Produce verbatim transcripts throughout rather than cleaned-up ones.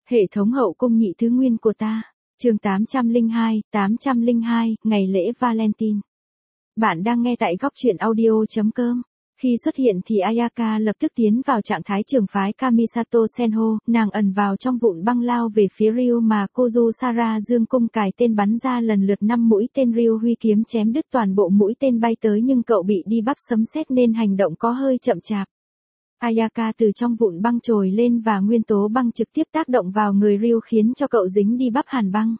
Hệ thống hậu cung nhị thứ nguyên của ta. Chương tám trăm lẻ hai, tám trăm lẻ hai, ngày lễ Valentine. Bạn đang nghe tại góc truyện audio chấm com. Khi xuất hiện thì Ayaka lập tức tiến vào trạng thái trường phái Kamisato Senho, nàng ẩn vào trong vụn băng lao về phía Ryu mà Kozu Sara dương cung cài tên bắn ra lần lượt năm mũi tên. Ryu huy kiếm chém đứt toàn bộ mũi tên bay tới nhưng cậu bị đi bắp sấm sét nên hành động có hơi chậm chạp. Ayaka từ trong vụn băng trồi lên và nguyên tố băng trực tiếp tác động vào người Ryu khiến cho cậu dính đi bắp hàn băng.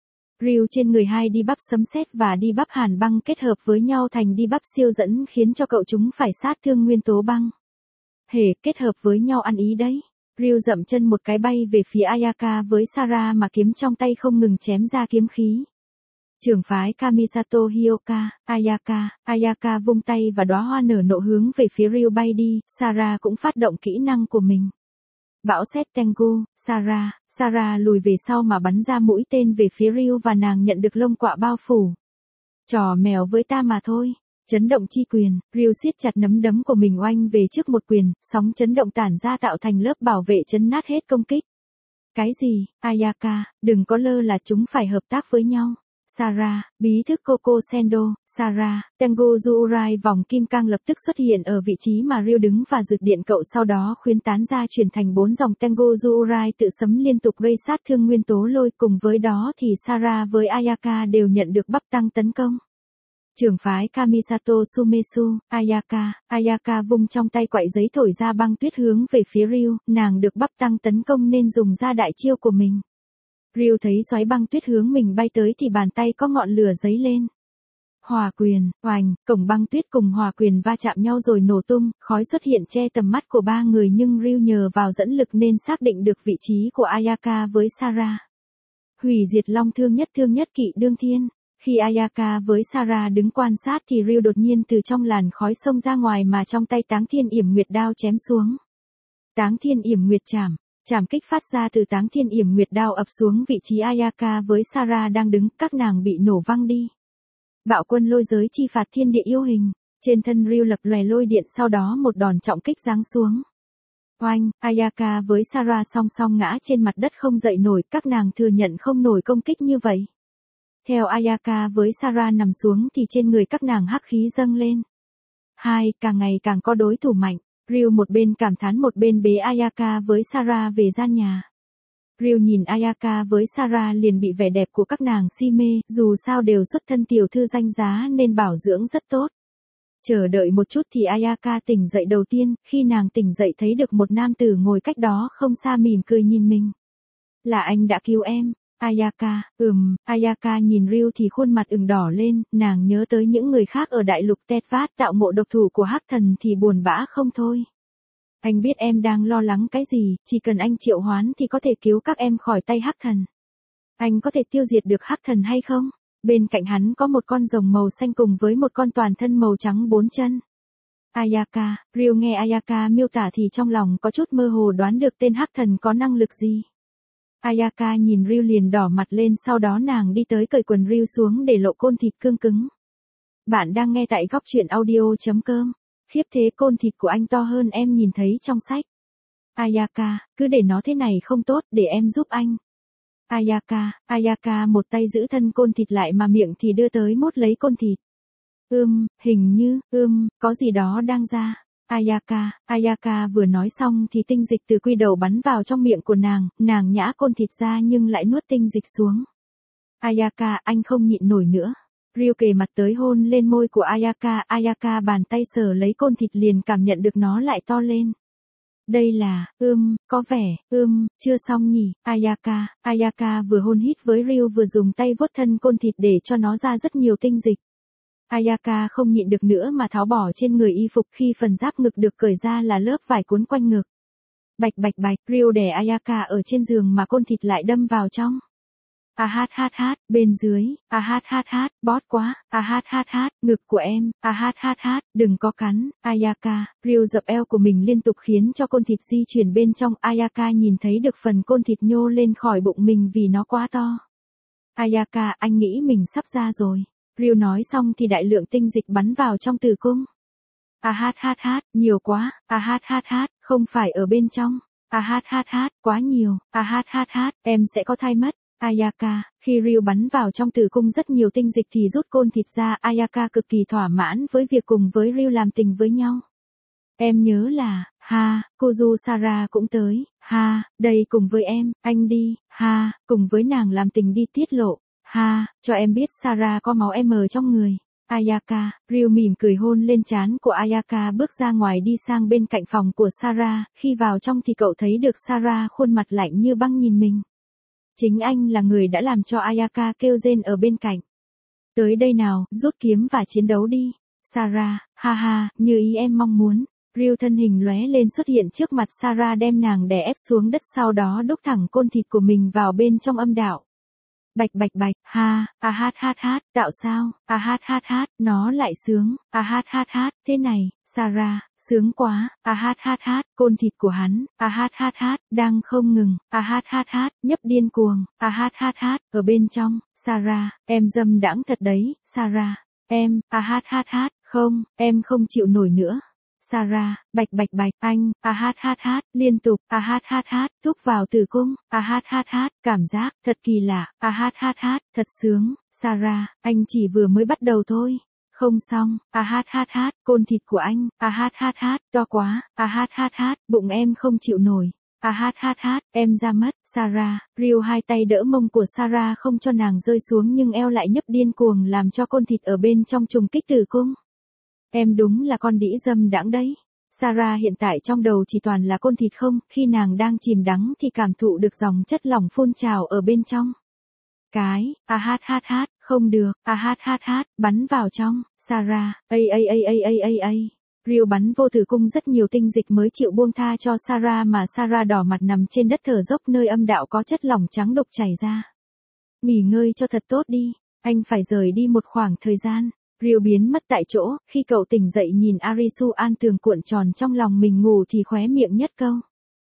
Ryu trên người hai đi bắp sấm sét và đi bắp hàn băng kết hợp với nhau thành đi bắp siêu dẫn khiến cho cậu chúng phải sát thương nguyên tố băng. Hề kết hợp với nhau ăn ý đấy. Ryu dậm chân một cái bay về phía Ayaka với Sara mà kiếm trong tay không ngừng chém ra kiếm khí. Trưởng phái Kamisato Hyoka, Ayaka, Ayaka vung tay và đóa hoa nở nộ hướng về phía Ryu bay đi, Sara cũng phát động kỹ năng của mình. Bão sét Tengu, Sara, Sara lùi về sau mà bắn ra mũi tên về phía Ryu và nàng nhận được lông quạ bao phủ. Trò mèo với ta mà thôi. Chấn động chi quyền, Ryu siết chặt nắm đấm của mình oanh về trước một quyền, sóng chấn động tản ra tạo thành lớp bảo vệ chấn nát hết công kích. Cái gì, Ayaka, đừng có lơ là chúng phải hợp tác với nhau. Sara, bí thức Coco Sendo, Sara, Tengu Zurai vòng kim cang lập tức xuất hiện ở vị trí mà Ryu đứng và rực điện cậu sau đó khuyến tán ra chuyển thành bốn dòng Tengu Zurai tự sấm liên tục gây sát thương nguyên tố lôi. Cùng với đó thì Sara với Ayaka đều nhận được bắp tăng tấn công. Trưởng phái Kamisato Sumesu, Ayaka, Ayaka vung trong tay quạy giấy thổi ra băng tuyết hướng về phía Ryu, nàng được bắp tăng tấn công nên dùng ra đại chiêu của mình. Ryu thấy xoáy băng tuyết hướng mình bay tới thì bàn tay có ngọn lửa giấy lên. Hỏa quyền, oành, cổng băng tuyết cùng hỏa quyền va chạm nhau rồi nổ tung, khói xuất hiện che tầm mắt của ba người nhưng Ryu nhờ vào dẫn lực nên xác định được vị trí của Ayaka với Sara. Hủy diệt long thương nhất thương nhất kỵ đương thiên. Khi Ayaka với Sara đứng quan sát thì Ryu đột nhiên từ trong làn khói xông ra ngoài mà trong tay Táng Thiên Yểm Nguyệt đao chém xuống. Táng Thiên Yểm Nguyệt chảm. Chảm kích phát ra từ Táng Thiên Yểm Nguyệt đao ập xuống vị trí Ayaka với Sara đang đứng, các nàng bị nổ văng đi. Bạo quân lôi giới chi phạt thiên địa yêu hình, trên thân Ryu lập lòe lôi điện sau đó một đòn trọng kích giáng xuống. Oanh, Ayaka với Sara song song ngã trên mặt đất không dậy nổi, các nàng thừa nhận không nổi công kích như vậy. Theo Ayaka với Sara nằm xuống thì trên người các nàng hắc khí dâng lên. Hai, càng ngày càng có đối thủ mạnh. Ryu một bên cảm thán một bên bế Ayaka với Sara về gian nhà. Ryu nhìn Ayaka với Sara liền bị vẻ đẹp của các nàng si mê, dù sao đều xuất thân tiểu thư danh giá nên bảo dưỡng rất tốt. Chờ đợi một chút thì Ayaka tỉnh dậy đầu tiên, khi nàng tỉnh dậy thấy được một nam tử ngồi cách đó không xa mỉm cười nhìn mình. Là anh đã cứu em. Ayaka, ừm, Ayaka nhìn Ryu thì khuôn mặt ửng đỏ lên, nàng nhớ tới những người khác ở đại lục Tedvat tạo mộ độc thủ của Hắc Thần thì buồn bã không thôi. Anh biết em đang lo lắng cái gì, chỉ cần anh triệu hoán thì có thể cứu các em khỏi tay Hắc Thần. Anh có thể tiêu diệt được Hắc Thần hay không? Bên cạnh hắn có một con rồng màu xanh cùng với một con toàn thân màu trắng bốn chân. Ayaka, Ryu nghe Ayaka miêu tả thì trong lòng có chút mơ hồ đoán được tên Hắc Thần có năng lực gì. Ayaka nhìn Ryu liền đỏ mặt lên, sau đó nàng đi tới cởi quần Ryu xuống để lộ côn thịt cương cứng. Bạn đang nghe tại góc truyện audio chấm com. Khiếp thế, côn thịt của anh to hơn em nhìn thấy trong sách. Ayaka, cứ để nó thế này không tốt, để em giúp anh. Ayaka, Ayaka một tay giữ thân côn thịt lại mà miệng thì đưa tới mốt lấy côn thịt. Ưm, hình như, ưm, có gì đó đang ra. Ayaka, Ayaka vừa nói xong thì tinh dịch từ quy đầu bắn vào trong miệng của nàng, nàng nhã côn thịt ra nhưng lại nuốt tinh dịch xuống. Ayaka, anh không nhịn nổi nữa. Ryu kề mặt tới hôn lên môi của Ayaka, Ayaka bàn tay sờ lấy côn thịt liền cảm nhận được nó lại to lên. Đây là, ưm, có vẻ, ưm, chưa xong nhỉ, Ayaka, Ayaka vừa hôn hít với Ryu vừa dùng tay vuốt thân côn thịt để cho nó ra rất nhiều tinh dịch. Ayaka không nhịn được nữa mà tháo bỏ trên người y phục, khi phần giáp ngực được cởi ra là lớp vải cuốn quanh ngực. Bạch bạch bạch, Ryu đè Ayaka ở trên giường mà côn thịt lại đâm vào trong. A hát hát hát, bên dưới, a hát hát hát, bót quá, a hát hát hát, ngực của em, a hát hát hát, đừng có cắn, Ayaka, Ryu dập eo của mình liên tục khiến cho côn thịt di chuyển bên trong, Ayaka nhìn thấy được phần côn thịt nhô lên khỏi bụng mình vì nó quá to. Ayaka, anh nghĩ mình sắp ra rồi. Ryu nói xong thì đại lượng tinh dịch bắn vào trong tử cung. A hát hát hát, nhiều quá, a hát hát hát, không phải ở bên trong. À hát hát hát, quá nhiều, à hát hát hát, em sẽ có thai mất. Ayaka, khi Ryu bắn vào trong tử cung rất nhiều tinh dịch thì rút côn thịt ra, Ayaka cực kỳ thỏa mãn với việc cùng với Ryu làm tình với nhau. Em nhớ là, ha, Kuzusara cũng tới, ha, đây cùng với em, anh đi, ha, cùng với nàng làm tình đi tiết lộ, ha, cho em biết Sarah có máu M trong người. Ayaka, Ryu mỉm cười hôn lên trán của Ayaka bước ra ngoài đi sang bên cạnh phòng của Sarah, khi vào trong thì cậu thấy được Sarah khuôn mặt lạnh như băng nhìn mình. Chính anh là người đã làm cho Ayaka kêu rên ở bên cạnh. Tới đây nào, rút kiếm và chiến đấu đi. Sarah, ha ha, như ý em mong muốn. Ryu thân hình lóe lên xuất hiện trước mặt Sarah đem nàng đè ép xuống đất sau đó đúc thẳng côn thịt của mình vào bên trong âm đạo. Bạch bạch bạch, ha, a hát hát hát, tạo sao, a hát hát hát, nó lại sướng, a hát hát hát, thế này, Sarah, sướng quá, a hát hát hát, côn thịt của hắn, a hát hát hát, đang không ngừng, a hát hát hát, nhấp điên cuồng, a hát hát hát, ở bên trong, Sarah, em dâm đãng thật đấy, Sarah, em, a hát hát hát, không, em không chịu nổi nữa. Sarah, bạch bạch bạch, anh, a hát hát hát, liên tục, a hát hát hát, thúc vào tử cung, a hát hát hát, cảm giác, thật kỳ lạ, a hát hát hát, thật sướng, Sarah, anh chỉ vừa mới bắt đầu thôi. Không xong, a hát hát hát, côn thịt của anh, a hát hát hát, to quá, a hát hát hát, bụng em không chịu nổi. A hát hát hát, em ra mất, Sarah, Ryu hai tay đỡ mông của Sarah không cho nàng rơi xuống nhưng eo lại nhấp điên cuồng làm cho côn thịt ở bên trong trùng kích tử cung. Em đúng là con đĩ dâm đãng đấy. Sarah hiện tại trong đầu chỉ toàn là côn thịt không, khi nàng đang chìm đắm thì cảm thụ được dòng chất lỏng phun trào ở bên trong. Cái, a hát hát hát, không được, a hát hát hát, bắn vào trong, Sarah, ây ây ây ây ây ây ây. Ryu bắn vô tử cung rất nhiều tinh dịch mới chịu buông tha cho Sarah mà Sarah đỏ mặt nằm trên đất thở dốc nơi âm đạo có chất lỏng trắng đục chảy ra. Nghỉ ngơi cho thật tốt đi, anh phải rời đi một khoảng thời gian. Ryu biến mất tại chỗ, khi cậu tỉnh dậy nhìn Arisu an tường cuộn tròn trong lòng mình ngủ thì khóe miệng nhất câu.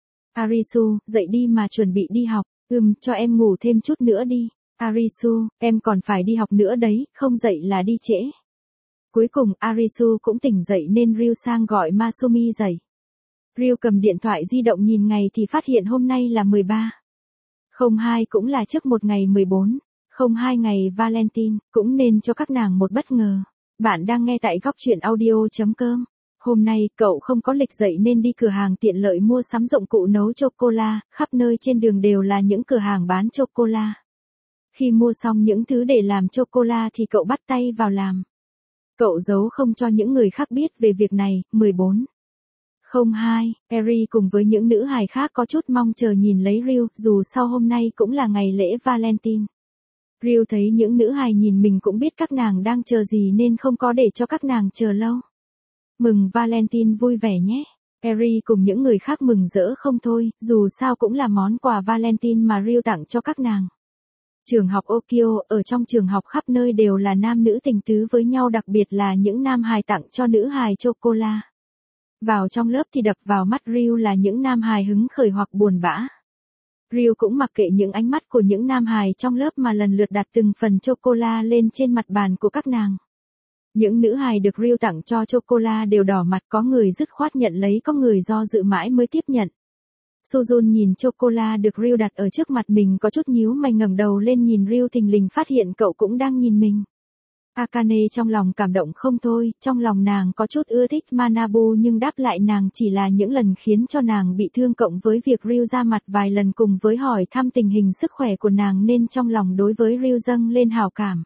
Arisu, dậy đi mà chuẩn bị đi học, ừm, cho em ngủ thêm chút nữa đi. Arisu, em còn phải đi học nữa đấy, không dậy là đi trễ. Cuối cùng Arisu cũng tỉnh dậy nên Ryu sang gọi Masumi dậy. Ryu cầm điện thoại di động nhìn ngày thì phát hiện hôm nay là mười ba. không hai cũng là trước một ngày mười bốn. không hai ngày Valentine, cũng nên cho các nàng một bất ngờ. Bạn đang nghe tại góc truyện audio.com. Hôm nay, cậu không có lịch dậy nên đi cửa hàng tiện lợi mua sắm dụng cụ nấu chocola, khắp nơi trên đường đều là những cửa hàng bán chocola. Khi mua xong những thứ để làm chocola thì cậu bắt tay vào làm. Cậu giấu không cho những người khác biết về việc này. mười bốn. không hai, Eri cùng với những nữ hài khác có chút mong chờ nhìn lấy Ryu, dù sau hôm nay cũng là ngày lễ Valentine. Ryu thấy những nữ hài nhìn mình cũng biết các nàng đang chờ gì nên không có để cho các nàng chờ lâu. Mừng Valentine vui vẻ nhé. Eri cùng những người khác mừng rỡ không thôi, dù sao cũng là món quà Valentine mà Ryu tặng cho các nàng. Trường học Okio, ở trong trường học khắp nơi đều là nam nữ tình tứ với nhau, đặc biệt là những nam hài tặng cho nữ hài chocola. Vào trong lớp thì đập vào mắt Ryu là những nam hài hứng khởi hoặc buồn bã. Ryu cũng mặc kệ những ánh mắt của những nam hài trong lớp mà lần lượt đặt từng phần chocola lên trên mặt bàn của các nàng. Những nữ hài được Ryu tặng cho chocola đều đỏ mặt, có người dứt khoát nhận lấy, có người do dự mãi mới tiếp nhận. Sujun nhìn chocola được Ryu đặt ở trước mặt mình có chút nhíu mày, ngẩng đầu lên nhìn Ryu, thình lình phát hiện cậu cũng đang nhìn mình. Akane trong lòng cảm động không thôi, trong lòng nàng có chút ưa thích Manabu nhưng đáp lại nàng chỉ là những lần khiến cho nàng bị thương cộng với việc Ryu ra mặt vài lần cùng với hỏi thăm tình hình sức khỏe của nàng nên trong lòng đối với Ryu dâng lên hảo cảm.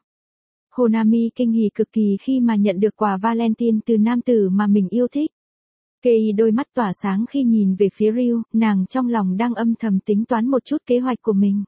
Honami kinh hỉ cực kỳ khi mà nhận được quà Valentine từ nam tử mà mình yêu thích. Kei đôi mắt tỏa sáng khi nhìn về phía Ryu, nàng trong lòng đang âm thầm tính toán một chút kế hoạch của mình.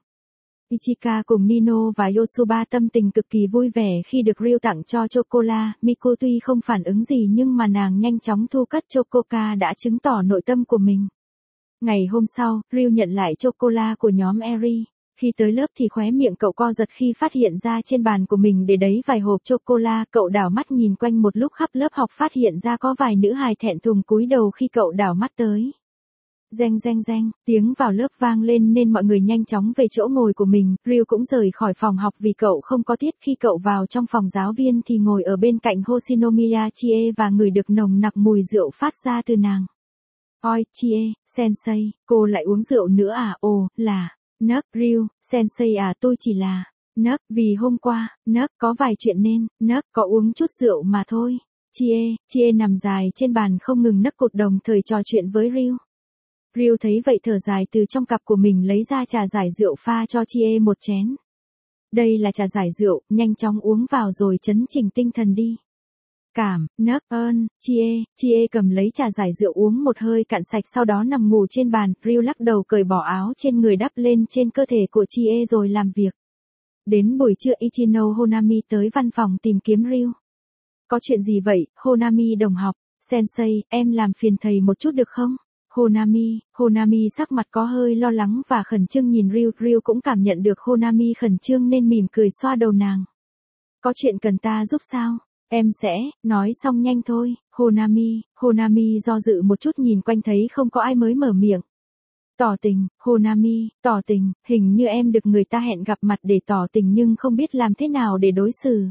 Ichika cùng Nino và Yosuba tâm tình cực kỳ vui vẻ khi được Ryu tặng cho chocola. Miku tuy không phản ứng gì nhưng mà nàng nhanh chóng thu cất chococa đã chứng tỏ nội tâm của mình. Ngày hôm sau, Ryu nhận lại chocola của nhóm Eri. Khi tới lớp thì khóe miệng cậu co giật khi phát hiện ra trên bàn của mình để đấy vài hộp chocola. Cậu đảo mắt nhìn quanh một lúc khắp lớp học phát hiện ra có vài nữ hài thẹn thùng cúi đầu khi cậu đảo mắt tới. Reng reng reng, tiếng vào lớp vang lên nên mọi người nhanh chóng về chỗ ngồi của mình. Ryu cũng rời khỏi phòng học vì cậu không có tiết. Khi cậu vào trong phòng giáo viên thì ngồi ở bên cạnh Hoshinomiya Chie và ngửi được nồng nặc mùi rượu phát ra từ nàng. Oi, Chie, Sensei, cô lại uống rượu nữa à? Ồ, là, nấc, Ryu, Sensei à tôi chỉ là, nấc, vì hôm qua, nấc, có vài chuyện nên, nấc, có uống chút rượu mà thôi. Chie, Chie nằm dài trên bàn không ngừng nấc cột đồng thời trò chuyện với Ryu. Ryu thấy vậy thở dài từ trong cặp của mình lấy ra trà giải rượu pha cho Chie một chén. Đây là trà giải rượu, nhanh chóng uống vào rồi chấn chỉnh tinh thần đi. Cảm, nấc, ơn, Chie, Chie cầm lấy trà giải rượu uống một hơi cạn sạch sau đó nằm ngủ trên bàn, Ryu lắc đầu cởi bỏ áo trên người đắp lên trên cơ thể của Chie rồi làm việc. Đến buổi trưa Ichino Honami tới văn phòng tìm kiếm Ryu. Có chuyện gì vậy, Honami đồng học? Sensei, em làm phiền thầy một chút được không? Honami, Honami sắc mặt có hơi lo lắng và khẩn trương nhìn Ryu, Ryu cũng cảm nhận được Honami khẩn trương nên mỉm cười xoa đầu nàng. Có chuyện cần ta giúp sao? Em sẽ, nói xong nhanh thôi, Honami, Honami do dự một chút nhìn quanh thấy không có ai mới mở miệng. Tỏ tình, Honami, tỏ tình, hình như em được người ta hẹn gặp mặt để tỏ tình nhưng không biết làm thế nào để đối xử.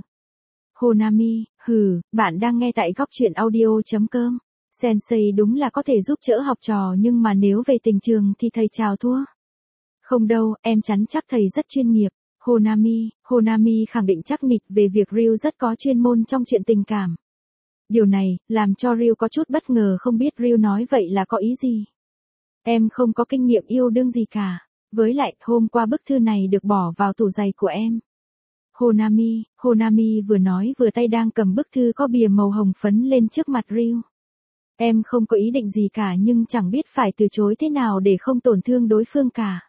Honami, hừ, bạn đang nghe tại góc truyện audio.com. Sensei đúng là có thể giúp đỡ học trò nhưng mà nếu về tình trường thì thầy chào thua. Không đâu, em chắn chắc thầy rất chuyên nghiệp. Honami, Honami khẳng định chắc nịch về việc Ryu rất có chuyên môn trong chuyện tình cảm. Điều này, làm cho Ryu có chút bất ngờ không biết Ryu nói vậy là có ý gì. Em không có kinh nghiệm yêu đương gì cả. Với lại, hôm qua bức thư này được bỏ vào tủ giày của em. Honami, Honami vừa nói vừa tay đang cầm bức thư có bìa màu hồng phấn lên trước mặt Ryu. Em không có ý định gì cả nhưng chẳng biết phải từ chối thế nào để không tổn thương đối phương cả.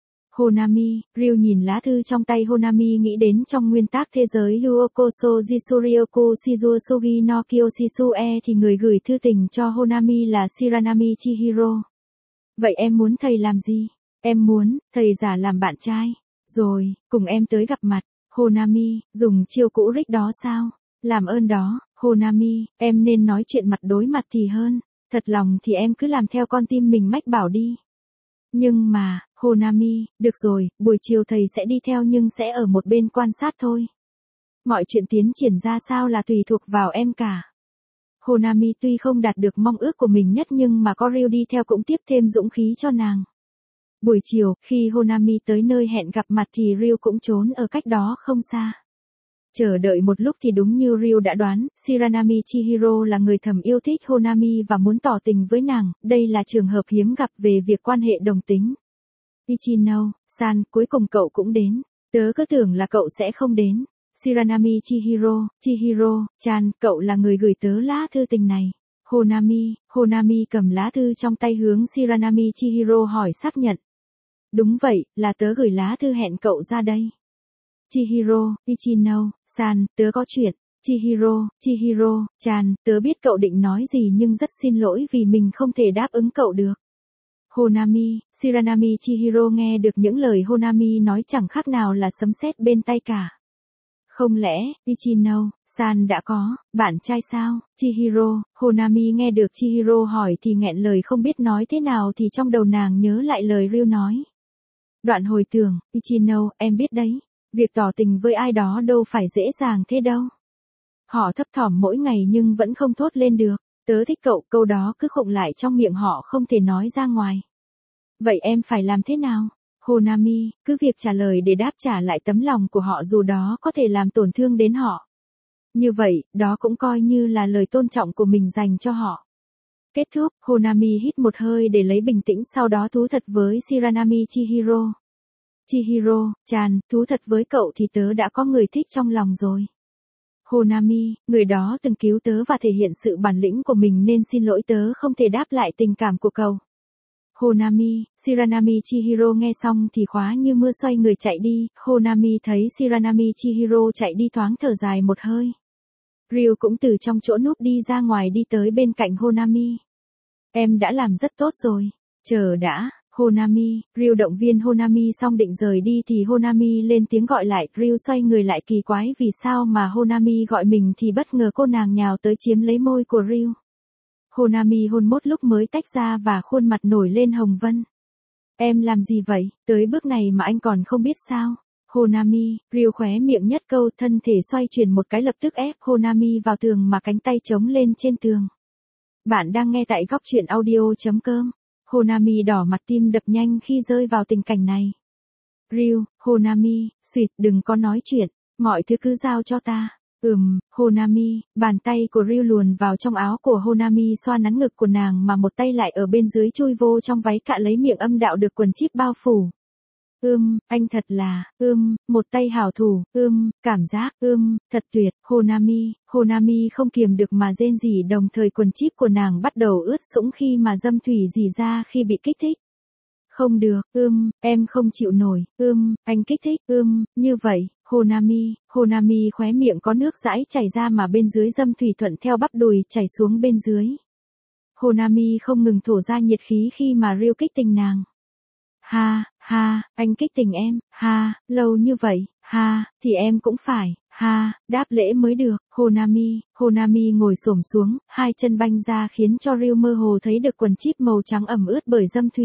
Honami, Ryu nhìn lá thư trong tay Honami nghĩ đến trong nguyên tắc thế giới Yuokoso Jisuryoku Shizusugi no Kyoshisue thì người gửi thư tình cho Honami là Shiranami Chihiro. Vậy em muốn thầy làm gì? Em muốn, thầy giả làm bạn trai. Rồi, cùng em tới gặp mặt. Honami, dùng chiêu cũ rích đó sao? Làm ơn đó, Honami, em nên nói chuyện mặt đối mặt thì hơn. Thật lòng thì em cứ làm theo con tim mình mách bảo đi. Nhưng mà, Honami, được rồi, buổi chiều thầy sẽ đi theo nhưng sẽ ở một bên quan sát thôi. Mọi chuyện tiến triển ra sao là tùy thuộc vào em cả. Honami tuy không đạt được mong ước của mình nhất nhưng mà có Ryu đi theo cũng tiếp thêm dũng khí cho nàng. Buổi chiều, khi Honami tới nơi hẹn gặp mặt thì Ryu cũng trốn ở cách đó không xa. Chờ đợi một lúc thì đúng như Ryu đã đoán, Shiranami Chihiro là người thầm yêu thích Honami và muốn tỏ tình với nàng, đây là trường hợp hiếm gặp về việc quan hệ đồng tính. Ichino, san, cuối cùng cậu cũng đến. Tớ cứ tưởng là cậu sẽ không đến. Shiranami Chihiro, Chihiro, chan, cậu là người gửi tớ lá thư tình này. Honami, Honami cầm lá thư trong tay hướng Shiranami Chihiro hỏi xác nhận. Đúng vậy, là tớ gửi lá thư hẹn cậu ra đây. Chihiro, Ichino, san, tớ có chuyện. Chihiro, Chihiro, chan, tớ biết cậu định nói gì nhưng rất xin lỗi vì mình không thể đáp ứng cậu được. Honami, Shiranami Chihiro nghe được những lời Honami nói chẳng khác nào là sấm sét bên tai cả. Không lẽ, Ichino, san đã có, bạn trai sao? Chihiro, Honami nghe được Chihiro hỏi thì nghẹn lời không biết nói thế nào thì trong đầu nàng nhớ lại lời Ryu nói. Đoạn hồi tưởng, Ichino, em biết đấy, việc tỏ tình với ai đó đâu phải dễ dàng thế đâu. Họ thấp thỏm mỗi ngày nhưng vẫn không thốt lên được. Tớ thích cậu, câu đó cứ khụng lại trong miệng họ không thể nói ra ngoài. Vậy em phải làm thế nào? Honami, cứ việc trả lời để đáp trả lại tấm lòng của họ dù đó có thể làm tổn thương đến họ. Như vậy, đó cũng coi như là lời tôn trọng của mình dành cho họ. Kết thúc, Honami hít một hơi để lấy bình tĩnh sau đó thú thật với Shiranami Chihiro. Chihiro, chan, thú thật với cậu thì tớ đã có người thích trong lòng rồi. Honami, người đó từng cứu tớ và thể hiện sự bản lĩnh của mình nên xin lỗi tớ không thể đáp lại tình cảm của cậu. Honami, Shiranami Chihiro nghe xong thì khóa như mưa xoay người chạy đi, Honami thấy Shiranami Chihiro chạy đi thoáng thở dài một hơi. Ryu cũng từ trong chỗ núp đi ra ngoài đi tới bên cạnh Honami. Em đã làm rất tốt rồi. Chờ đã, Honami, Ryu động viên Honami xong định rời đi thì Honami lên tiếng gọi lại, Ryu xoay người lại kỳ quái vì sao mà Honami gọi mình thì bất ngờ cô nàng nhào tới chiếm lấy môi của Ryu. Honami hôn mốt lúc mới tách ra và khuôn mặt nổi lên hồng vân. Em làm gì vậy, tới bước này mà anh còn không biết sao? Honami, Ryu khóe miệng nhất câu thân thể xoay chuyển một cái lập tức ép Honami vào tường mà cánh tay chống lên trên tường. Bạn đang nghe tại góc chuyện audio chấm com. Honami đỏ mặt tim đập nhanh khi rơi vào tình cảnh này. Ryu, Honami, xuyệt đừng có nói chuyện, mọi thứ cứ giao cho ta. Ừm, Honami, bàn tay của Ryu luồn vào trong áo của Honami xoa nắn ngực của nàng mà một tay lại ở bên dưới chui vô trong váy cạ lấy miệng âm đạo được quần chíp bao phủ. Ưm, anh thật là, ưm, một tay hảo thủ, ưm, cảm giác, ưm, thật tuyệt, Honami, Honami không kiềm được mà rên rỉ đồng thời quần chíp của nàng bắt đầu ướt sũng khi mà dâm thủy rỉ ra khi bị kích thích. Không được, ưm, em không chịu nổi, ưm, anh kích thích, ưm, như vậy, Honami, Honami khóe miệng có nước dãi chảy ra mà bên dưới dâm thủy thuận theo bắp đùi chảy xuống bên dưới. Honami không ngừng thổ ra nhiệt khí khi mà Ryu kích tình nàng. Ha, ha, anh kích tình em, ha, lâu như vậy, ha, thì em cũng phải, ha, đáp lễ mới được, Honami, Honami ngồi xổm xuống, hai chân banh ra khiến cho Ryu mơ hồ thấy được quần chíp màu trắng ẩm ướt bởi dâm thủy.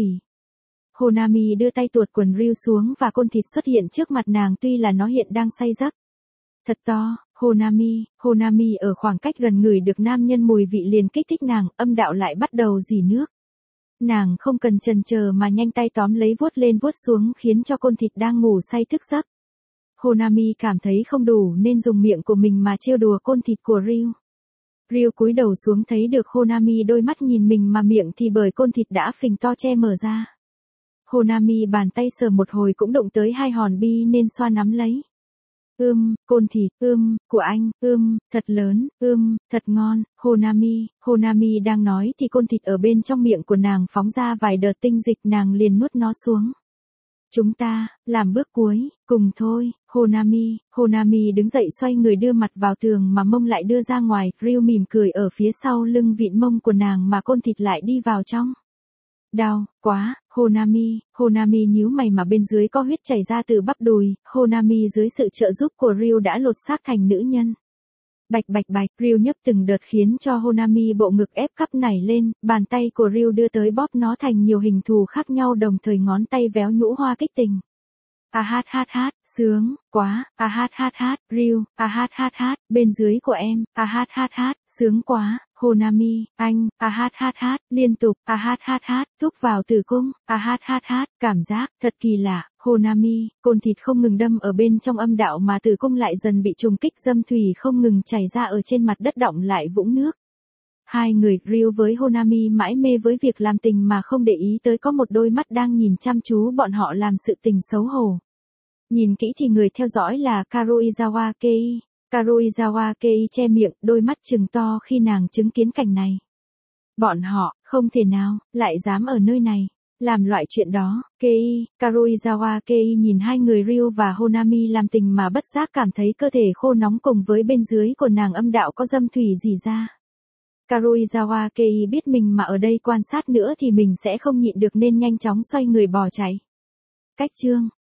Honami đưa tay tuột quần Ryu xuống và côn thịt xuất hiện trước mặt nàng tuy là nó hiện đang say giấc. Thật to, Honami, Honami ở khoảng cách gần ngửi được nam nhân mùi vị liền kích thích nàng, âm đạo lại bắt đầu rỉ nước. Nàng không cần chần chờ mà nhanh tay tóm lấy vuốt lên vuốt xuống khiến cho côn thịt đang ngủ say thức giấc. Honami cảm thấy không đủ nên dùng miệng của mình mà trêu đùa côn thịt của Ryu. Ryu cúi đầu xuống thấy được Honami đôi mắt nhìn mình mà miệng thì bởi côn thịt đã phình to che mở ra. Honami bàn tay sờ một hồi cũng đụng tới hai hòn bi nên xoa nắm lấy. Ưm, côn thịt, ưm, của anh, ưm, thật lớn, ưm, thật ngon, Honami, Honami đang nói thì côn thịt ở bên trong miệng của nàng phóng ra vài đợt tinh dịch nàng liền nuốt nó xuống. Chúng ta, làm bước cuối, cùng thôi, Honami, Honami đứng dậy xoay người đưa mặt vào tường mà mông lại đưa ra ngoài, Ryu mỉm cười ở phía sau lưng vịn mông của nàng mà côn thịt lại đi vào trong. Đau, quá, Honami, Honami nhíu mày mà bên dưới có huyết chảy ra từ bắp đùi, Honami dưới sự trợ giúp của Ryu đã lột xác thành nữ nhân. Bạch bạch bạch, Ryu nhấp từng đợt khiến cho Honami bộ ngực ép cắp nảy lên, bàn tay của Ryu đưa tới bóp nó thành nhiều hình thù khác nhau đồng thời ngón tay véo nhũ hoa kích tình. A hát hát hát, sướng, quá, a hát hát hát, Ryu, a hát hát hát, bên dưới của em, a hát hát hát, sướng quá, Honami, anh, a hát hát hát, liên tục, a hát hát hát, thúc vào tử cung, a hát hát hát, cảm giác, thật kỳ lạ, Honami, côn thịt không ngừng đâm ở bên trong âm đạo mà tử cung lại dần bị trùng kích dâm thủy không ngừng chảy ra ở trên mặt đất đọng lại vũng nước. Hai người, Ryu với Honami mãi mê với việc làm tình mà không để ý tới có một đôi mắt đang nhìn chăm chú bọn họ làm sự tình xấu hổ. Nhìn kỹ thì người theo dõi là Karuizawa Kei. Karuizawa Kei che miệng, đôi mắt trừng to khi nàng chứng kiến cảnh này. Bọn họ, không thể nào, lại dám ở nơi này, làm loại chuyện đó. Kei, Karuizawa Kei nhìn hai người Ryu và Honami làm tình mà bất giác cảm thấy cơ thể khô nóng cùng với bên dưới của nàng âm đạo có dâm thủy rỉ ra. Karuizawa Kei biết mình mà ở đây quan sát nữa thì mình sẽ không nhịn được nên nhanh chóng xoay người bỏ chạy. Cách chương